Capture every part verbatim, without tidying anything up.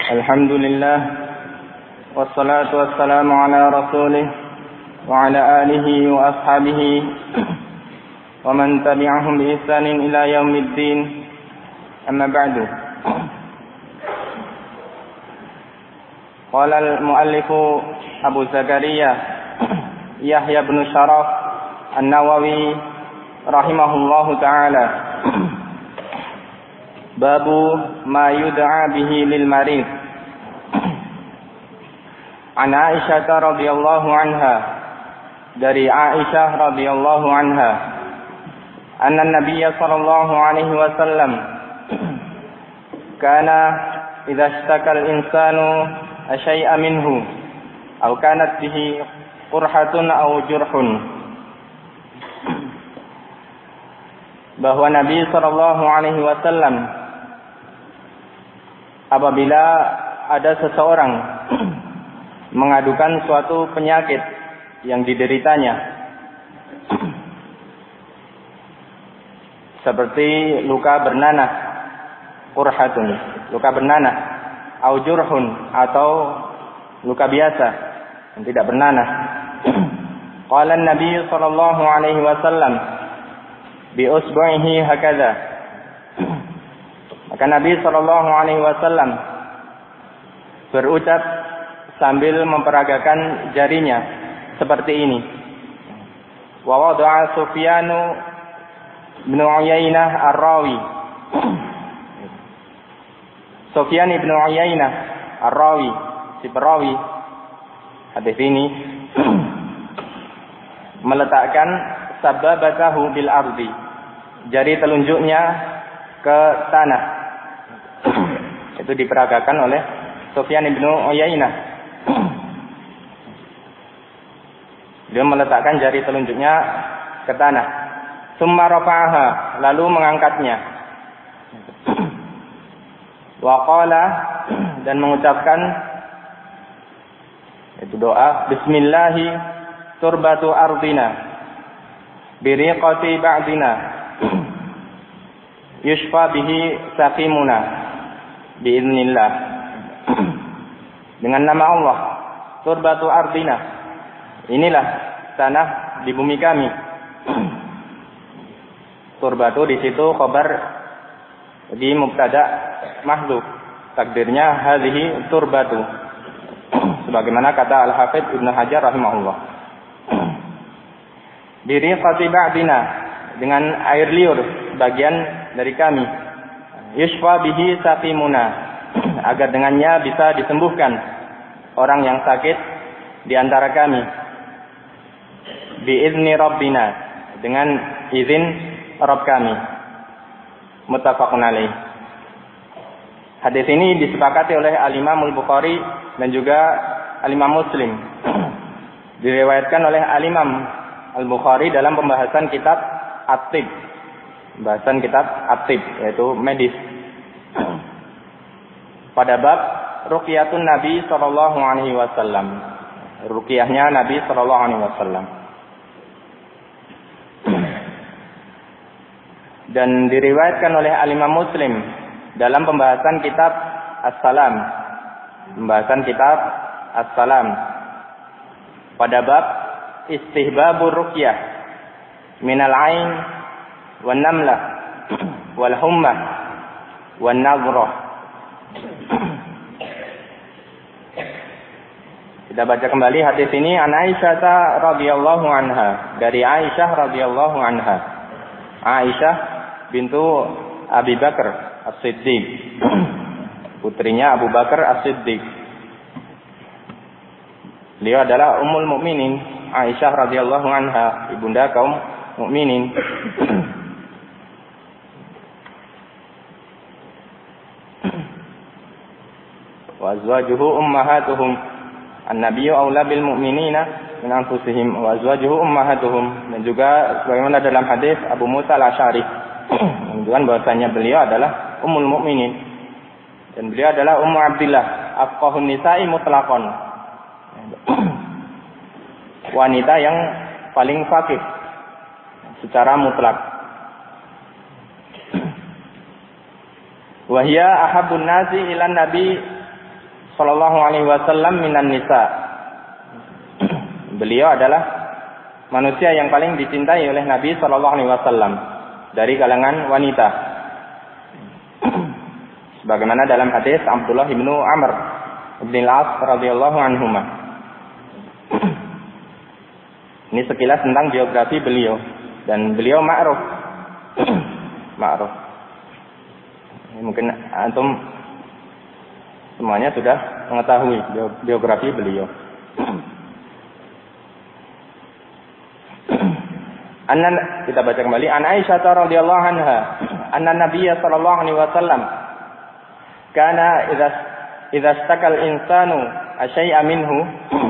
Alhamdulillah wassalatu wassalamu ala rasulih wa ala alihi wa ashabihi wa man tabi'ahum bi ihsanin ila yaumiddin. Amma ba'du. Qala al-muallifu Abu Zakaria Yahya bin Sharaf An-Nawawi rahimahullahu ta'ala, babu ma yud'a bihi lil marid. An Aisyah radhiyallahu anha, dari Aisyah radhiyallahu anha, anna Nabiy sallallahu alaihi wasallam kana idza ishtaka al-insanu shay'an minhu aw kanat bihi qurhatun aw jurhun, bahwa Nabi sallallahu alaihi wasallam apabila ada seseorang mengadukan suatu penyakit yang dideritanya, seperti luka bernanah, qurhatun, luka bernanah, au jurhun, atau luka biasa yang tidak bernanah. Qala an-nabi sallallahu alaihi wasallam bi usbu'ihi hakadha, maka Nabi sallallahu alaihi wasallam berucap sambil memperagakan jarinya seperti ini. Wa wada'a Sufyanu bin Uyainah ar-Rawi, Sufyan bin Uyainah ar-Rawi, si perawi hadis ini, meletakkan sababatahu bil ardi, jari telunjuknya ke tanah. Itu diperagakan oleh Sufyan bin Uyainah. Dia meletakkan jari telunjuknya ke tanah. Summa rafa'aha, lalu mengangkatnya. Wa qala, dan mengucapkan itu doa, bismillahi turbatu ardina biriqati ba'dina yushfa bihi saqimuna biiznillah. Dengan nama Allah, turbatu ardina, inilah tanah di bumi kami. Turbatu di situ khabar di mubtada mahdhuf, takdirnya hadhihi turbatu, sebagaimana kata Al-Hafidz Ibnu Hajar rahimahullah. Biriqati ba'dina, dengan air liur bagian dari kami. Yushfa bihi saqimuna, agar dengannya bisa disembuhkan orang yang sakit di antara kami. Biizni rabbina, dengan izin Rabb kami. Muttafaqun alaih. Hadis ini disepakati oleh Al-Imam Al-Bukhari dan juga Al-Imam Muslim. Diriwayatkan oleh Al-Imam Al-Bukhari dalam pembahasan kitab At-Tib, pembahasan kitab At-Tib, yaitu medis, pada bab ruqyatun Nabi sallallahu alaihi wasallam, ruqyahnya Nabi sallallahu alaihi wasallam. Dan diriwayatkan oleh Al-Imam Muslim dalam pembahasan kitab As-Salam, pembahasan kitab As-Salam, pada bab istihbabur ruqyah minal ain wan namlah wal hummah wan nadhrah. Kita baca kembali hadis ini. An Aisyah radhiyallahu anha, dari Aisyah radhiyallahu anha, Aisyah bintu Abi Bakar As-Siddiq, putrinya Abu Bakar As-Siddiq. Beliau adalah Ummul Mukminin Aisyah radhiyallahu anha, ibunda kaum mukminin. Wa azwajuhu ummahatuhum, an-nabiyyu aula bil mu'minina min anfusihim wa azwajuhu ummahatuhum. Dan juga sebagaimana dalam hadis Abu Musa al-Asy'ari, menunjukkan bahwasanya beliau adalah Ummul Mukminin, dan beliau adalah Ummu Abdillah, afqahun nisa'i mutlaqan, wanita yang paling faqih secara mutlak. Wa hiya ahabbun nasi ila nabi sallallahu alaihi wasallam minan nisa. Beliau adalah manusia yang paling dicintai oleh Nabi sallallahu alaihi wasallam dari kalangan wanita. Sebagaimana dalam hadis Abdullah bin Amr bin Al-As radhiyallahu anhuma. Ini sekilas tentang biografi beliau, dan beliau ma'ruf. Ma'ruf. Mungkin antum semuanya sudah mengetahui biografi beliau. Anna, kita baca kembali. An Aisyah radhiyallahu anha, anna Nabiyya sallallahu alaihi wasallam kana idza idza istakal insanu asyai'a minhu,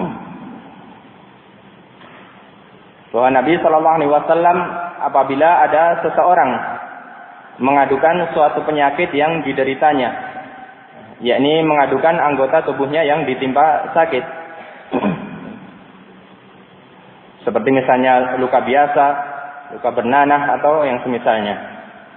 bahwa Nabi sallallahu alaihi wasallam apabila ada seseorang mengadukan suatu penyakit yang dideritanya, yakni mengadukan anggota tubuhnya yang ditimpa sakit, seperti misalnya luka biasa, luka bernanah atau yang semisalnya.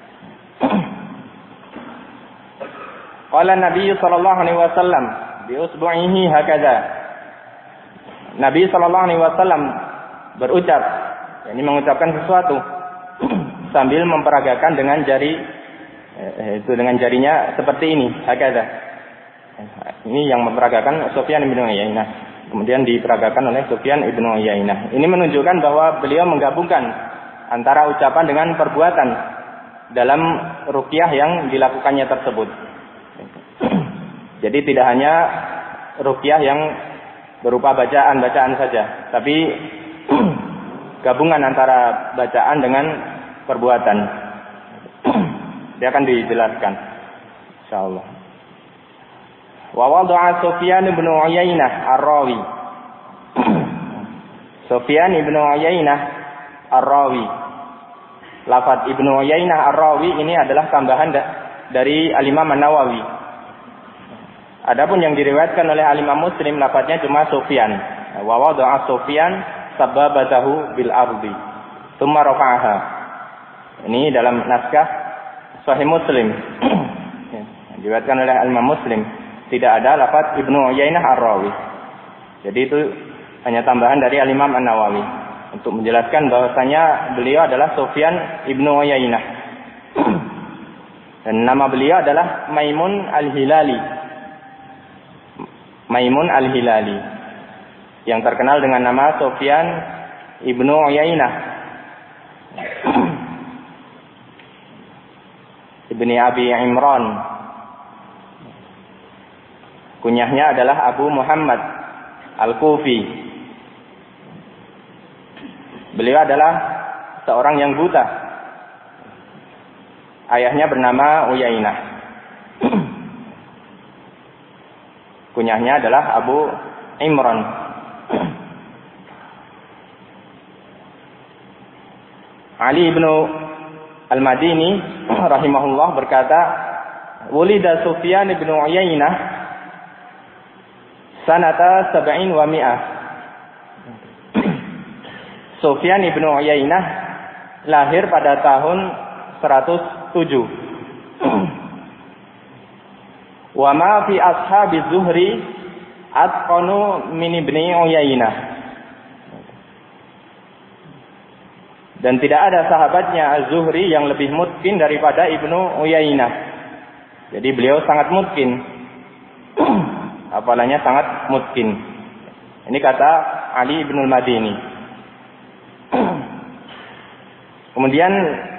Qala Nabi sallallahu alaihi wasallam bi usbu'ihi hakadha. Nabi sallallahu alaihi wasallam berucap, yakni mengucapkan sesuatu sambil memperagakan dengan jari, itu dengan jarinya seperti ini, hakadha. Ini yang memperagakan Sufyan bin Uyainah, kemudian diperagakan oleh Sufyan bin Uyainah. Ini menunjukkan bahwa beliau menggabungkan antara ucapan dengan perbuatan dalam ruqyah yang dilakukannya tersebut. Jadi tidak hanya ruqyah yang berupa bacaan-bacaan saja, tapi gabungan antara bacaan dengan perbuatan. Dia akan dijelaskan insyaallah. Wa wada'a Sufyan bin Uyainah ar-rawi. Sufyan bin Uyainah ar-rawi. Lafaz Ibnu Uyainah ar-rawi ini adalah tambahan dari Al-Imam An-Nawawi. Adapun yang diriwayatkan oleh Al-Imam Muslim lafaznya cuma Sufyan. Wa wada'a Sufyan sababatahu bil ardi tsumma rafa'aha. Ini dalam naskah Sahih Muslim. Diriwayatkan oleh Al-Imam Muslim, tidak ada lafaz Ibnu Uyainah ar-rawi. Jadi itu hanya tambahan dari Al-Imam An-Nawawi untuk menjelaskan bahwasanya beliau adalah Sufyan Ibnu Uyainah. Dan nama beliau adalah Maimun Al-Hilali. Maimun Al-Hilali, yang terkenal dengan nama Sufyan Ibnu Uyainah Ibni Abi Imran. Kunyahnya adalah Abu Muhammad Al-Kufi. Beliau adalah seorang yang buta. Ayahnya bernama Uyainah. Kunyahnya adalah Abu Imran. Ali bin Al-Madini rahimahullah berkata, "Wulida Sufyan bin Uyainah sanata sab'in wa mi'ah." Sufyan bin Uyainah lahir pada tahun seratus tujuh. Wa ma fi ashabi Zuhri atqanu min Ibni Uyainah. Dan tidak ada sahabatnya Az-Zuhri yang lebih mutqin daripada Ibnu Uyainah. Jadi beliau sangat mutqin. Hafalannya sangat mutqin. Ini kata Ali bin Al-Madini. Kemudian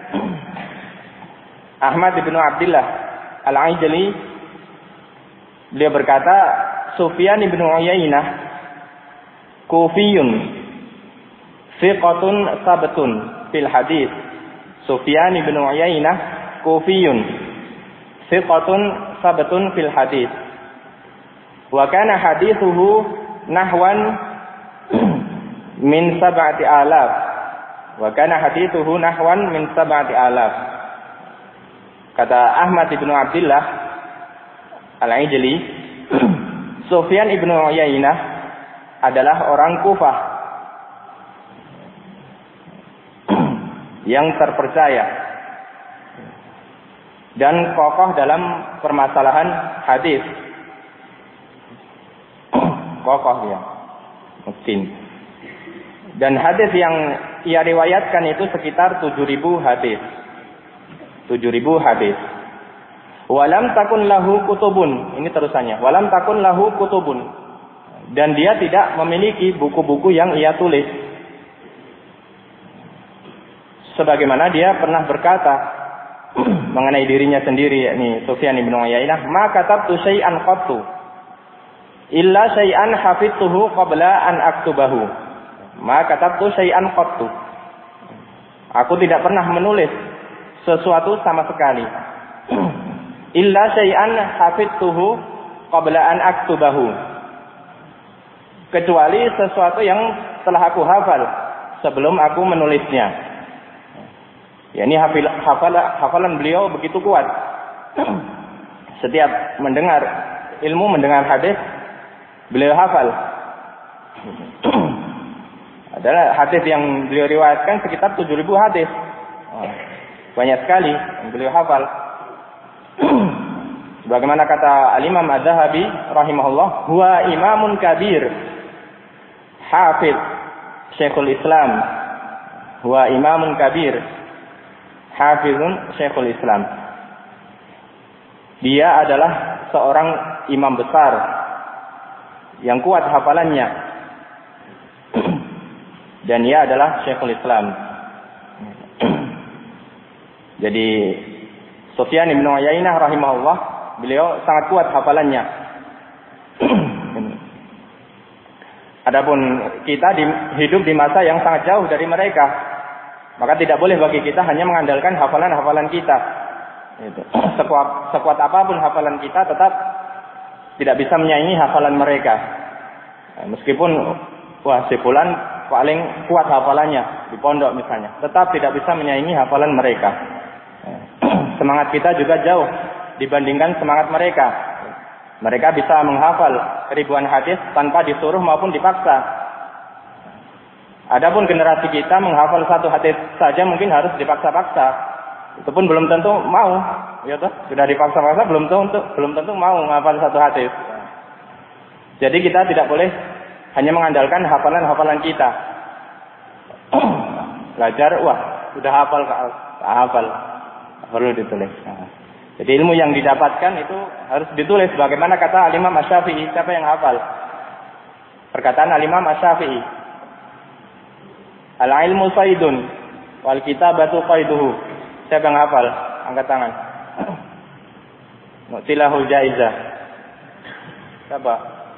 Ahmad bin Abdullah Al-Aijli, beliau berkata, Sufyan bin Uyainah Kufiyun thiqatun sabtun fil hadis. Sufyan bin Uyainah Kufiyun thiqatun sabtun fil hadis. Wa kana hadithuhu nahwan min sab'ati alaf. Wa kana hadithuhu nahwan min sab'ati alaf. Kata Ahmad bin Abdullah Al-Aijli, Sufyan ibnu Uyainah adalah orang Kufah yang terpercaya dan kokoh dalam permasalahan hadis. kokoh dia, mungkin. Dan hadis yang ia riwayatkan itu sekitar tujuh ribu hadis. tujuh ribu hadis. Walam takun lahu kutubun. Ini terusannya. Walam takun lahu kutubun. Dan dia tidak memiliki buku-buku yang ia tulis. Sebagaimana dia pernah berkata mengenai dirinya sendiri, yakni Sufyan bin Uyainah, "Ma katabtu syai'an qattu illa syai'an hafidtuhu qabla an aktubahu." Ma katabtu syai'an qattu. Aku tidak pernah menulis sesuatu sama sekali. Illa syai'an hafidtuhu qabla an aktubahu. Kecuali sesuatu yang telah aku hafal sebelum aku menulisnya. Ya, ini hafal, hafal, hafalan beliau begitu kuat. Setiap mendengar ilmu, mendengar hadis, beliau hafal. Adalah hadis yang beliau riwayatkan sekitar tujuh ribu hadis. Banyak sekali yang beliau hafal. Bagaimana kata Al-Imam Az-Zahabi rahimahullah, huwa imamun kabir, hafiz Syekhul Islam. Huwa imamun kabir, hafizun Syekhul Islam. Dia adalah seorang imam besar yang kuat hafalannya. Dan ia adalah Syekhul Islam. Jadi Sufyan bin Uyainah rahimahullah, beliau sangat kuat hafalannya. Adapun kita di, hidup di masa yang sangat jauh dari mereka, maka tidak boleh bagi kita hanya mengandalkan hafalan-hafalan kita. Itu. Sekuat, sekuat apapun hafalan kita, tetap tidak bisa menyaingi hafalan mereka. Meskipun wah si fulan paling kuat hafalannya di pondok misalnya, tetap tidak bisa menyaingi hafalan mereka. Semangat kita juga jauh dibandingkan semangat mereka. Mereka bisa menghafal ribuan hadis tanpa disuruh maupun dipaksa. Adapun generasi kita menghafal satu hadis saja mungkin harus dipaksa-paksa. Itu pun belum tentu mau, ya toh? Sudah dipaksa-paksa belum tentu belum tentu mau menghafal satu hadis. Jadi kita tidak boleh hanya mengandalkan hafalan-hafalan kita. Belajar, wah, sudah hafal, hafal. Perlu ditulis. Nah. Jadi ilmu yang didapatkan itu harus ditulis. Bagaimana kata Al-Imam Asy-Syafi'i, siapa yang hafal? Perkataan Al-Imam Asy-Syafi'i. Al-ilmu saydun wal kitabatu qaiduhu. Siapa yang hafal? Angkat tangan. Mu'tilahul jaizah. Siapa?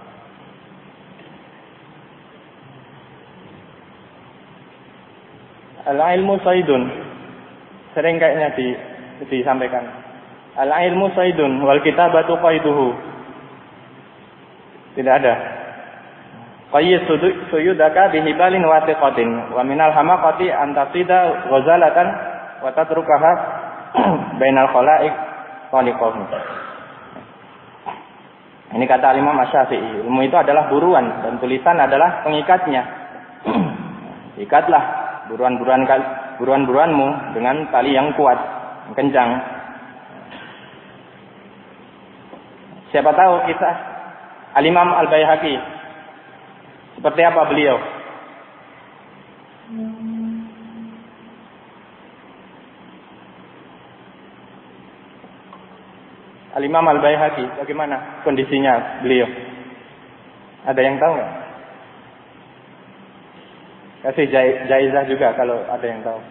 Al-ilmu saydun. Sering kayaknya di, disampaikan. Al-ilmu saydun wal kitabatu qaiduhu. Tidak ada. Qayyid suyudaka bihibalin watiqatin wa minal hamaqati an tasida ghazalatan wa tatrukaha bainal khalaiq khaliqahu. Ini kata Imam Asy-Syafi'i. Ilmu itu adalah buruan dan tulisan adalah pengikatnya. Ikatlah buruan-buruan buruan-buruanmu dengan tali yang kuat, yang kencang. Siapa tahu kisah Al-Imam Al-Baihaqi, seperti apa beliau? Al-Imam Al-Baihaqi, bagaimana kondisinya beliau? Ada yang tahu nggak? Kasih jaizah juga kalau ada yang tahu.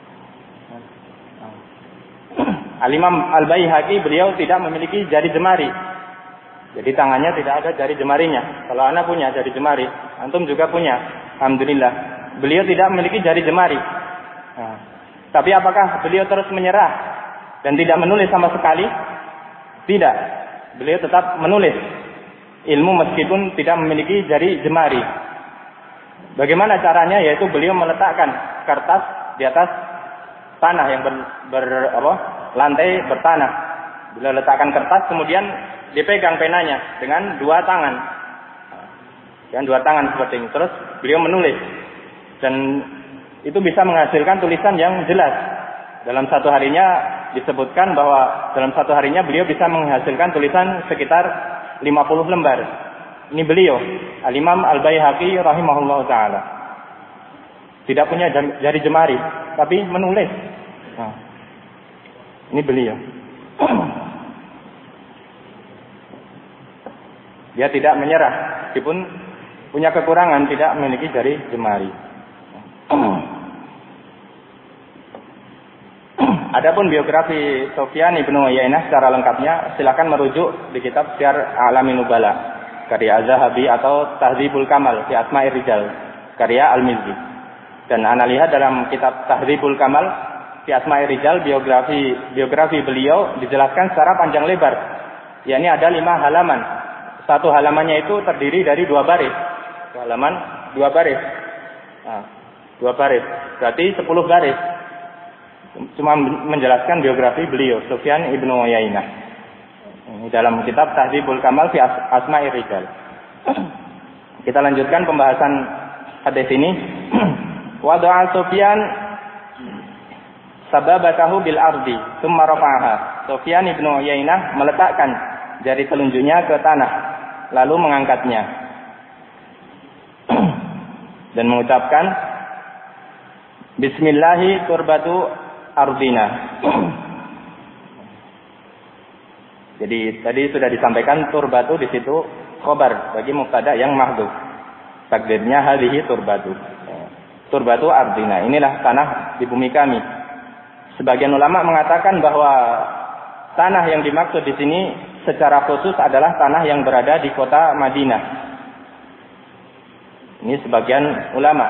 Al-Imam Al-Baihaqi, beliau tidak memiliki jari jemari. Jadi tangannya tidak ada jari jemarinya. Kalau anak punya jari jemari, antum juga punya. Alhamdulillah. Beliau tidak memiliki jari jemari. Nah, tapi apakah beliau terus menyerah dan tidak menulis sama sekali? Tidak. Beliau tetap menulis ilmu meskipun tidak memiliki jari jemari. Bagaimana caranya? Yaitu beliau meletakkan kertas di atas tanah yang ber, ber apa, lantai bertanah. Beliau letakkan kertas, kemudian dipegang penanya dengan dua tangan. Dengan dua tangan seperti ini. Terus beliau menulis. Dan itu bisa menghasilkan tulisan yang jelas. Dalam satu harinya disebutkan bahwa dalam satu harinya beliau bisa menghasilkan tulisan sekitar lima puluh lembar. Ini beliau. Al-Imam Al-Baihaqi rahimahullah ta'ala. Tidak punya jari jemari, tapi menulis. Nah, ini beliau. Dia tidak menyerah, meskipun punya kekurangan, tidak memiliki jari jemari. Adapun biografi Sufyan ibnu Uyainah secara lengkapnya silakan merujuk di kitab Syiar A'lamin Nubala karya Az-Zahabi atau Tahdzibul Kamal fi Asma'ir Rijal karya Al-Mizzi. Dan ana lihat dalam kitab Tahdzibul Kamal fi Asma'ir Rijal biografi biografi beliau dijelaskan secara panjang lebar. yakni ada lima halaman. Satu halamannya itu terdiri dari dua baris. Satu halaman dua baris. Nah, dua baris. Berarti sepuluh baris. Cuma menjelaskan biografi beliau, Sufyan ibnu Uyainah. Ini dalam kitab Tahdzibul Kamal fi Asma'ir Rijal. Kita lanjutkan pembahasan hadis ini. Wada'a Sufyan sababatahu bil ardi, tsumma rafa'aha. Sufyan ibnu Uyainah meletakkan jari telunjuknya ke tanah, lalu mengangkatnya dan mengucapkan Bismillahi turbatu ardina. Jadi tadi sudah disampaikan turbatu di situ khobar bagi mubtada yang mahdhuf. Takdirnya hadhihi turbatu. Turbatu ardina. Inilah tanah di bumi kami. Sebagian ulama mengatakan bahwa tanah yang dimaksud di sini secara khusus adalah tanah yang berada di kota Madinah. Ini sebagian ulama.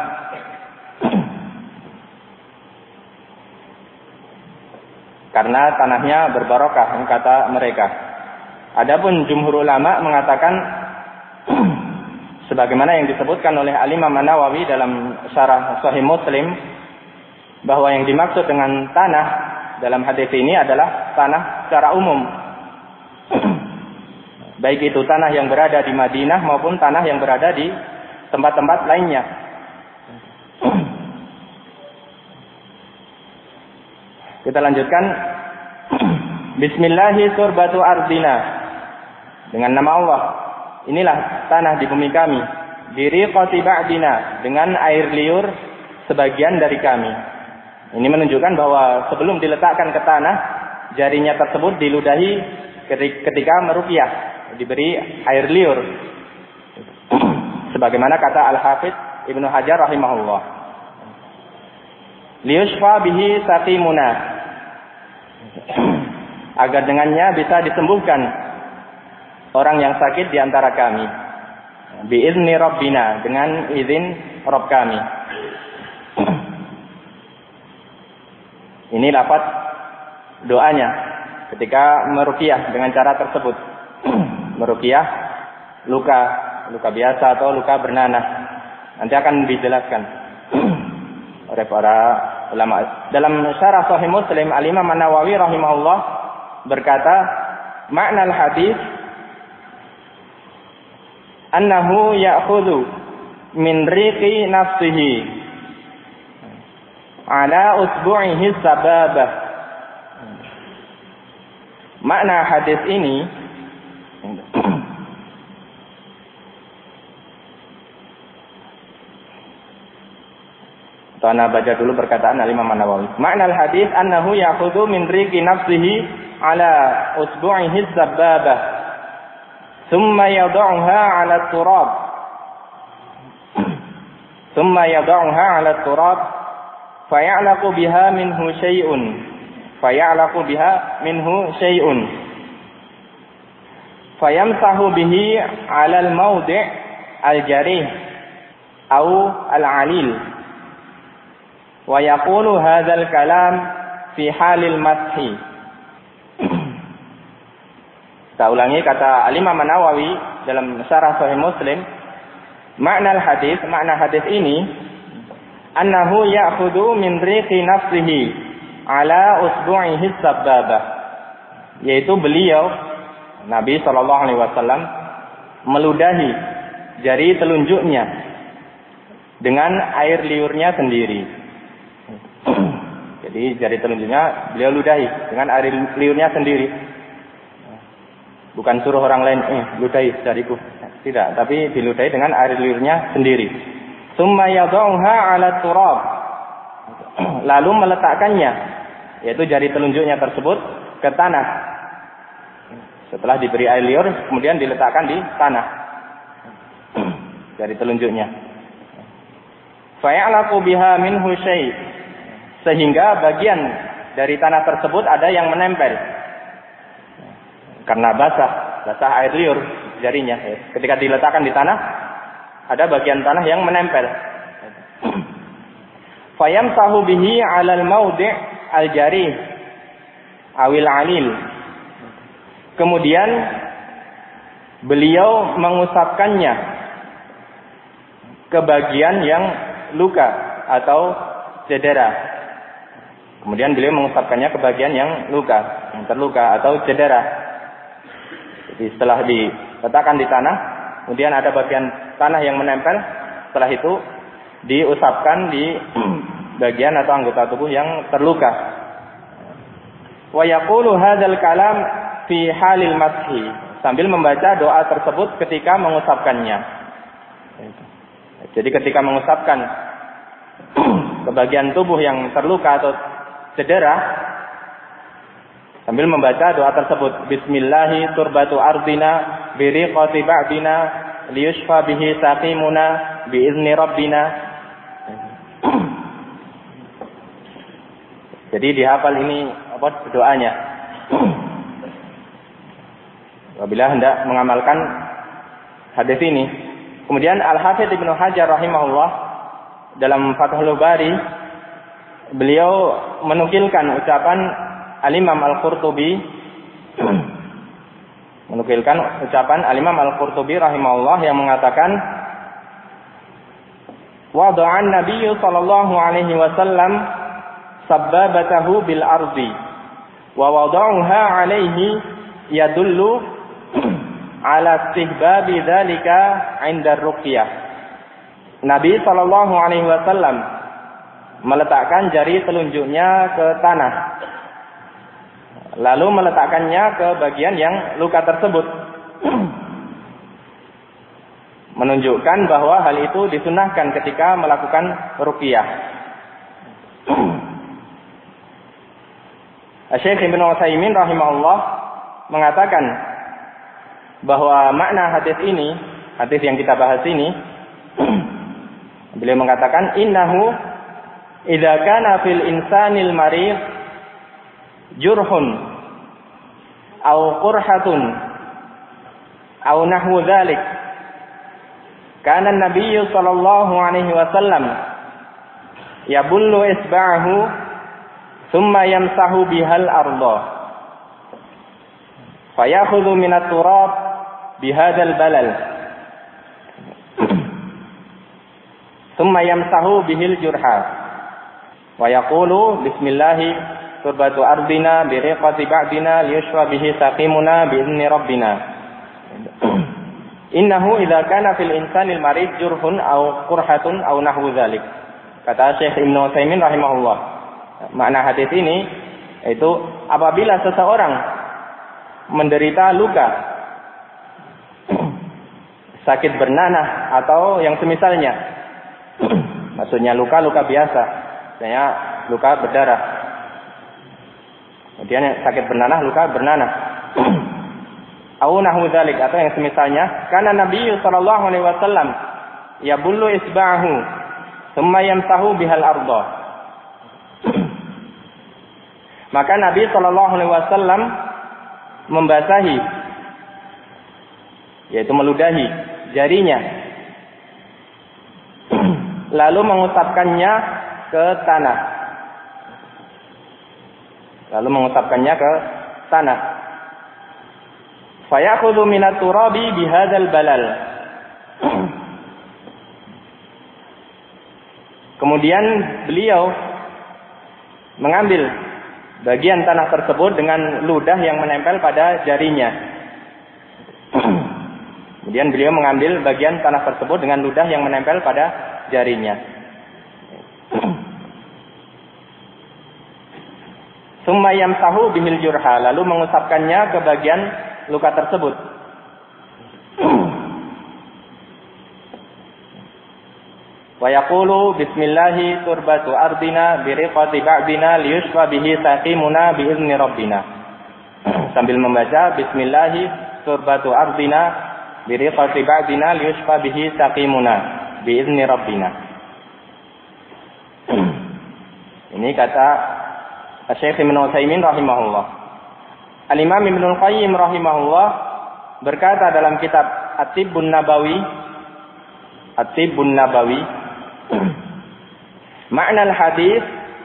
Karena tanahnya berbarokah, kata mereka. Adapun jumhur ulama mengatakan sebagaimana yang disebutkan oleh Al-Imam An-Nawawi dalam Syarah Sahih Muslim, bahwa yang dimaksud dengan tanah dalam hadis ini adalah tanah secara umum. Baik itu tanah yang berada di Madinah maupun tanah yang berada di tempat-tempat lainnya. Kita lanjutkan. Bismillahi turbatu ardina. Dengan nama Allah. Inilah tanah di bumi kami. Biriqati ba'dina. Dengan air liur sebagian dari kami. Ini menunjukkan bahwa sebelum diletakkan ke tanah, jarinya tersebut diludahi ketika meruqyah, diberi air liur. Sebagaimana kata Al-Hafidz Ibnu Hajar rahimahullah. Liyushfa bihi saqimuna. Agar dengannya bisa disembuhkan orang yang sakit di antara kami. Biizni Rabbina, dengan izin Rabb kami. Ini lafaz doanya ketika meruqyah dengan cara tersebut. Meruqyah luka, luka biasa atau luka bernanah. Nanti akan dijelaskan oleh para ulama. Dalam Syarah Sahih Muslim, Al-Imam An-Nawawi rahimahullah berkata, makna al-hadis annahu ya'khudhu min riqi nafsihi ala usbu'ihi sababah. Makna hadis ini Ana baca dulu perkataan Al-Imam An-Nawawi. Makna al-hadis annahu ya'khudhu min riqi nafsihi ala usbu'ihi sababah thumma yad'uha 'ala turab thumma yad'uha 'ala turab faya'laqu biha minhu syai'un faya'laqu biha minhu syai'un fayamsahu bihi 'ala al-mawdi' al-jarih aw al-'alil wa yaqulu hadzal kalam fi halil mashi. Kita ulangi kata Al-Imam An-Nawawi dalam Syarah Sahih Muslim, makna hadis, makna hadis ini annahu ya'khudhu min riqi nafsihi ala usbu'ihi sababah, yaitu beliau Nabi sallallahu alaihi wasallam meludahi jari telunjuknya dengan air liurnya sendiri. Jadi jari telunjuknya beliau ludahi dengan air liurnya sendiri. Bukan suruh orang lain, eh ludahi jariku. Tidak, tapi diludahi dengan air liurnya sendiri. Tsumma yad'uha 'ala turab. Lalu meletakkannya, yaitu jari telunjuknya tersebut ke tanah. Setelah diberi air liur, kemudian diletakkan di tanah. Jari telunjuknya. Fa ya'laqu biha minhu syai'. Sehingga bagian dari tanah tersebut ada yang menempel. Karena basah, basah air liur jarinya. Ketika diletakkan di tanah, ada bagian tanah yang menempel. Fayamsahu bihi 'alal mawdi' al-jarih awil 'alil. Kemudian beliau mengusapkannya ke bagian yang luka atau cedera. Kemudian beliau mengusapkannya ke bagian yang luka, yang terluka atau cedera. Jadi setelah diletakkan di tanah, kemudian ada bagian tanah yang menempel. Setelah itu diusapkan di bagian atau anggota tubuh yang terluka. Wa yaqulu hadzal kalam fi halil mashi, sambil membaca doa tersebut ketika mengusapkannya. Jadi ketika mengusapkan ke bagian tubuh yang terluka atau cedera, sambil membaca doa tersebut, Bismillahi turbatu ardina biriqati ba'dina liyushfa bihi saqimuna biizni rabbina. Jadi dihafal ini apa doanya. Apabila hendak mengamalkan hadis ini. Kemudian Al-Hafidz Ibnu Hajar rahimahullah dalam Fathul Bari, beliau menukilkan ucapan Al-Imam Al-Qurtubi, menukilkan ucapan Al-Imam Al-Qurtubi rahimahullah yang mengatakan, wada'an Nabiyyu sallallahu alaihi wasallam sabbabatahu bil ardi wa wada'uha alaihi yadullu ala istihbabi dzalika 'inda ruqyah. Nabi sallallahu alaihi wasallam meletakkan jari telunjuknya ke tanah, lalu meletakkannya ke bagian yang luka tersebut, menunjukkan bahwa hal itu disunahkan ketika melakukan ruqyah. Syekh Ibnu Utsaimin rahimahullah mengatakan bahwa makna hadis ini, hadis yang kita bahas ini, beliau mengatakan innahu idza kana fil insanil marid jurhun aw qurhatun aw nahwu dzalik kana an-nabiy sallallahu alaihi wasallam yabullu isba'ahu thumma yamsahu bihal arda fayakhudhu minat turab bihadzal balal thumma yamsahu bihil jurha wa yaqulu bismillahi turbatu ardina biriqati ba'dina liyushwa bihi saqimuna biizni rabbina. Innahu idza kana fil insanil marid jurhun aw qurhatun aw nahwu dzalik. Kata Syekh Ibnu Utsaimin rahimahullah, makna hadis ini itu apabila seseorang menderita luka, sakit bernanah atau yang semisalnya, maksudnya luka-luka biasa, misalnya luka berdarah, kemudian sakit bernanah, luka bernanah, au nahwu dzalik atau yang semisalnya, karena Nabi sallallahu alaihi wasallam yabullu isba'ahu thumma yamsahu bihal arda. Maka Nabi sallallahu alaihi wasallam membasahi, yaitu meludahi jarinya, lalu mengusapkannya ke tanah. Lalu mengusapkannya ke tanah. Fayakhudhu minat turabi bihadzal balal. Kemudian beliau mengambil bagian tanah tersebut dengan ludah yang menempel pada jarinya. Kemudian beliau mengambil bagian tanah tersebut dengan ludah yang menempel pada jarinya. Summa yamsahu bihil jurha, lalu mengusapkannya ke bagian luka tersebut. Wa yaqulu bismillahi turbatu ardina biriqati ba'dina liyushfa bihi saqimuna biizni rabbina. Sambil membaca bismillahi turbatu ardina biriqati ba'dina liyushfa bihi saqimuna biizni rabbina. Ini kata Syekh Ibnu Utsaimin rahimahullah. Al-Imam Ibnu Qayyim rahimahullah berkata dalam kitab At-Tibbun Nabawi, At-Tibbun Nabawi, makna al-hadis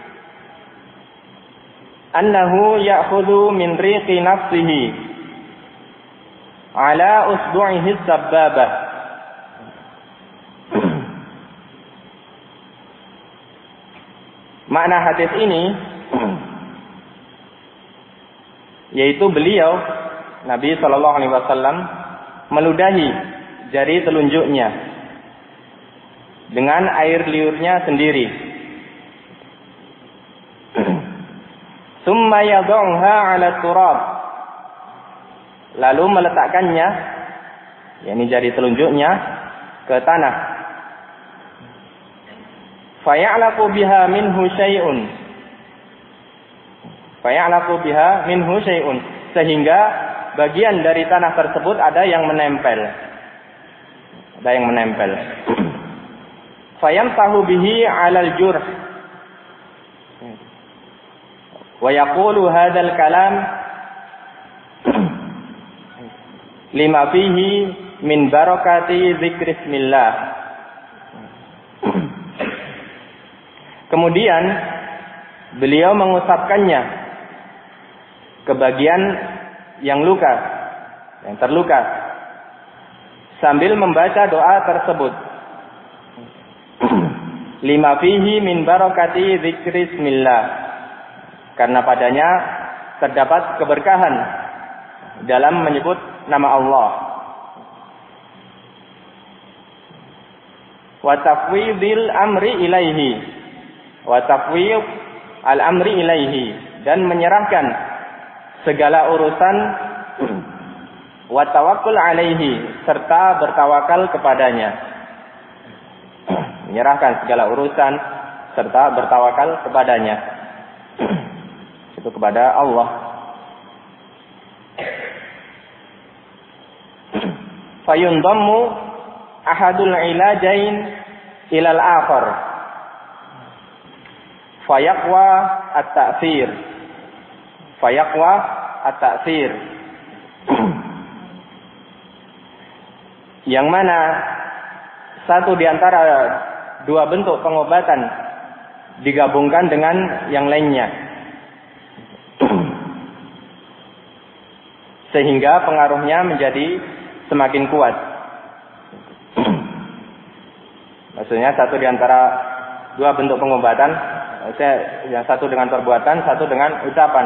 annahu ya'khudhu min riqi nafsihi ala usbu'ihi as-sabbabah. Makna hadis ini yaitu beliau Nabi sallallahu alaihi wasallam meludahi jari telunjuknya dengan air liurnya sendiri. Summa yad'uha 'ala turab. Lalu meletakkannya, yakni jari telunjuknya, ke tanah. Faya'laqu biha minhu syai'un. Faya'laqu biha minhu syai'un. Sehingga bagian dari tanah tersebut ada yang menempel. Ada yang menempel. Fayamsahu bihi 'alal jurh. Wa yaqulu hadzal kalam lima fihi min barakati dzikri bismillah. Kemudian beliau mengusapkannya ke bagian yang luka, yang terluka, sambil membaca doa tersebut. Lima fihi min barakati dzikri bismillah. Karena padanya terdapat keberkahan dalam menyebut nama Allah. Wa tafwidil amri ilaihi. Wa tafwid al-amri ilaihi. Dan menyerahkan segala urusan wa tawakkul alaihi. Serta bertawakal kepadanya. Menyerahkan segala urusan serta bertawakal kepadanya. Itu kepada Allah. Fayundammu ahadul ilajain ilal akhar. Fayaqwa at-ta'thir. Fayaqwa at-ta'thir. Yang mana satu di antara dua bentuk pengobatan digabungkan dengan yang lainnya. Sehingga pengaruhnya menjadi semakin kuat. Maksudnya satu di antara dua bentuk pengobatan, yang satu dengan perbuatan, satu dengan ucapan.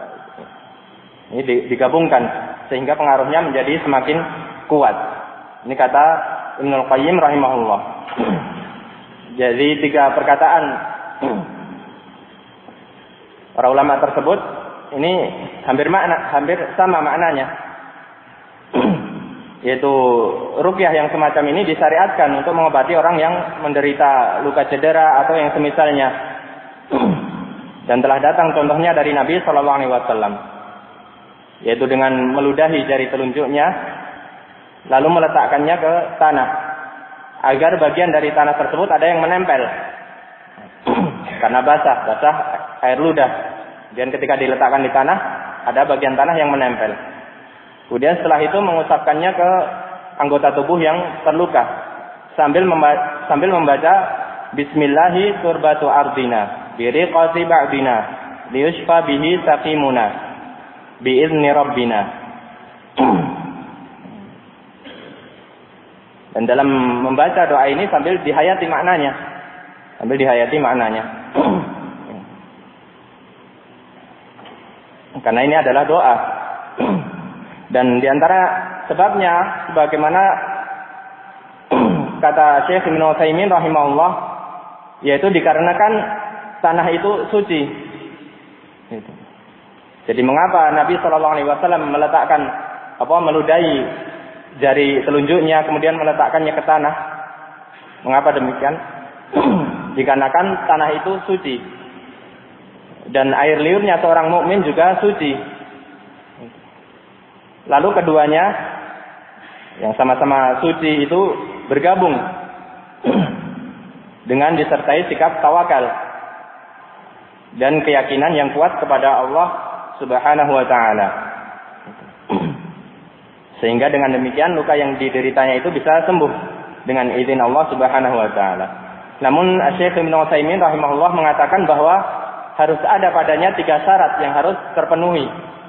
Ini digabungkan sehingga pengaruhnya menjadi semakin kuat. Ini kata Ibnu Qayyim rahimahullah. Jadi tiga perkataan para ulama tersebut ini hampir makna, hampir sama maknanya. Yaitu ruqyah yang semacam ini disyariatkan untuk mengobati orang yang menderita luka cedera atau yang semisalnya. Dan telah datang contohnya dari Nabi sallallahu alaihi wasallam. Yaitu dengan meludahi jari telunjuknya lalu meletakkannya ke tanah agar bagian dari tanah tersebut ada yang menempel. Karena basah, basah air ludah. Dan ketika diletakkan di tanah, ada bagian tanah yang menempel. Kemudian setelah itu mengusapkannya ke anggota tubuh yang terluka. Sambil membaca, sambil membaca Bismillahi turbatu ardina, biriqati ba'dina, liyushfa bihi saqimuna, biizni rabbina. Dan dalam membaca doa ini sambil dihayati maknanya. Sambil dihayati maknanya. Karena ini adalah doa. Dan diantara sebabnya, sebagaimana kata Syekh Ibnu Utsaimin rahimahullah, yaitu dikarenakan tanah itu suci. Jadi mengapa Nabi Shallallahu Alaihi Wasallam meletakkan apa meludahi jari telunjuknya kemudian meletakkannya ke tanah? Mengapa demikian? Dikarenakan tanah itu suci. Dan air liurnya seorang mukmin juga suci. Lalu keduanya yang sama-sama suci itu bergabung dengan disertai sikap tawakal dan keyakinan yang kuat kepada Allah Subhanahu wa taala. Sehingga dengan demikian luka yang dideritanya itu bisa sembuh dengan izin Allah Subhanahu wa taala. Namun Syekh Ibnu Utsaimin rahimahullah mengatakan bahwa harus ada padanya tiga syarat yang harus terpenuhi.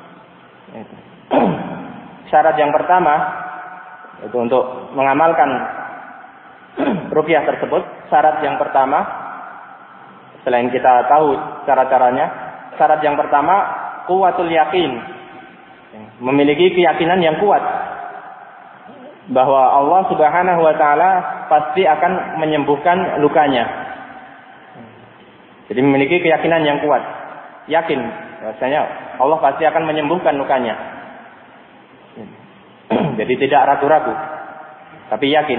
Syarat yang pertama itu untuk mengamalkan ruqyah tersebut. Syarat yang pertama, selain kita tahu cara-caranya, syarat yang pertama quwwatul yakin, memiliki keyakinan yang kuat bahwa Allah Subhanahu wa taala pasti akan menyembuhkan lukanya. Jadi memiliki keyakinan yang kuat, yakin bahwasanya Allah pasti akan menyembuhkan lukanya. Jadi tidak ragu-ragu, tapi yakin.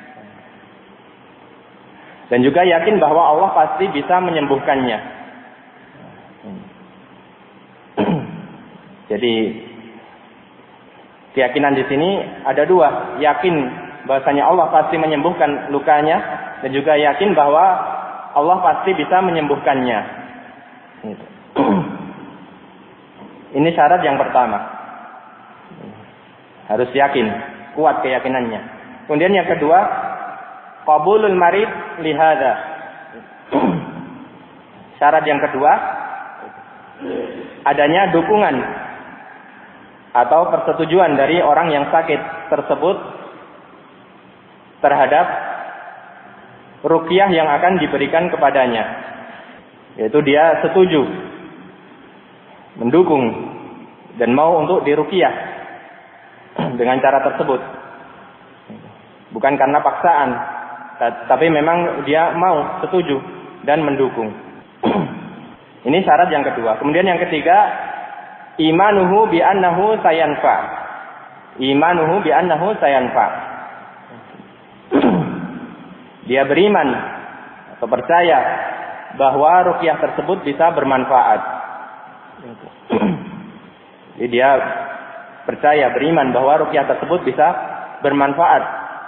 Dan juga yakin bahwa Allah pasti bisa menyembuhkannya. Jadi keyakinan di sini ada dua, yakin bahwasanya Allah pasti menyembuhkan lukanya dan juga yakin bahwa Allah pasti bisa menyembuhkannya. Ini syarat yang pertama. Harus yakin, kuat keyakinannya. Kemudian yang kedua, qabulul marid lihada. Syarat yang kedua, adanya dukungan atau persetujuan dari orang yang sakit tersebut terhadap ruqyah yang akan diberikan kepadanya. Yaitu dia setuju, mendukung dan mau untuk diruqyah dengan cara tersebut. Bukan karena paksaan, tapi memang dia mau, setuju dan mendukung. Ini syarat yang kedua. Kemudian yang ketiga, imanuhu bi annahu sayanfa. Imanuhu bi annahu sayanfa. Dia beriman atau percaya bahwa ruqyah tersebut bisa bermanfaat. Jadi dia percaya, beriman bahwa ruqyah tersebut bisa bermanfaat.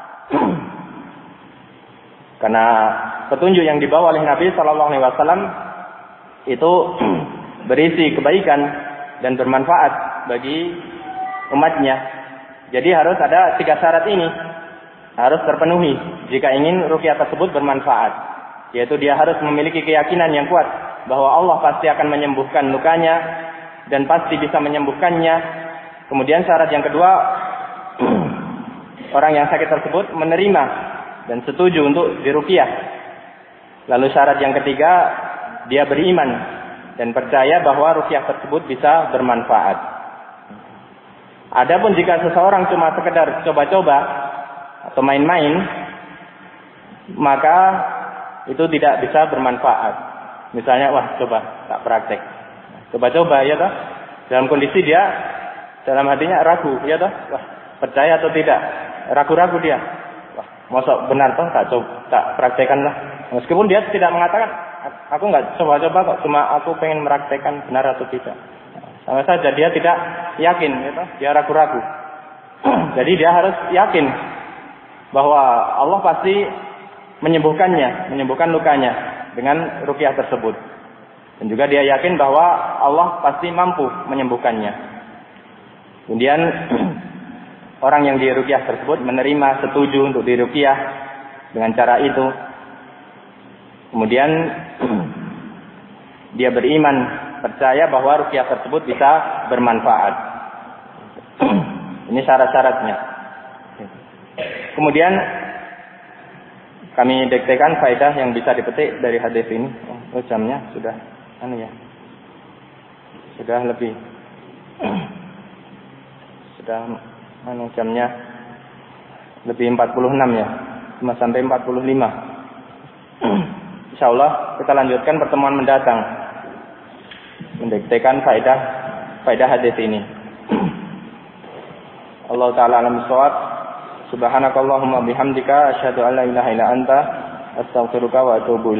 Karena petunjuk yang dibawa oleh Nabi Shallallahu Alaihi Wasallam itu berisi kebaikan dan bermanfaat bagi umatnya. Jadi harus ada tiga syarat ini, harus terpenuhi jika ingin ruqyah tersebut bermanfaat. Yaitu dia harus memiliki keyakinan yang kuat bahwa Allah pasti akan menyembuhkan lukanya dan pasti bisa menyembuhkannya. Kemudian syarat yang kedua, orang yang sakit tersebut menerima dan setuju untuk diruqyah. Lalu syarat yang ketiga, dia beriman dan percaya bahwa ruqyah tersebut bisa bermanfaat. Adapun jika seseorang cuma sekedar coba-coba atau main-main, maka itu tidak bisa bermanfaat. Misalnya, wah coba tak praktek, coba-coba ya toh, dalam kondisi dia dalam hatinya ragu, ya toh, wah percaya atau tidak, ragu-ragu dia, wah masa benar toh, tak coba, tak praktekkan lah. Meskipun dia tidak mengatakan, aku nggak coba-coba kok, cuma aku pengen meraktekkan benar atau tidak. Sama saja dia tidak yakin, ya toh, dia ragu-ragu. Jadi dia harus yakin bahwa Allah pasti menyembuhkannya, menyembuhkan lukanya dengan ruqyah tersebut. Dan juga dia yakin bahwa Allah pasti mampu menyembuhkannya. Kemudian orang yang diruqyah tersebut menerima, setuju untuk diruqyah dengan cara itu. Kemudian dia beriman, percaya bahwa ruqyah tersebut bisa bermanfaat. Ini syarat-syaratnya. Kemudian kami diktekan faedah yang bisa dipetik dari hadis ini. Oh, jamnya sudah anu ya. Sudah lebih. Sudah anu jamnya lebih empat puluh enam ya. Cuma sampai empat puluh lima. Insyaallah kita lanjutkan pertemuan mendatang. Mendiktekan faedah faedah hadis ini. Allah taala alam bissawab. Subhanakallahumma bihamdika asyhadu an la ilaha illa anta Astaghfiruka wa atubu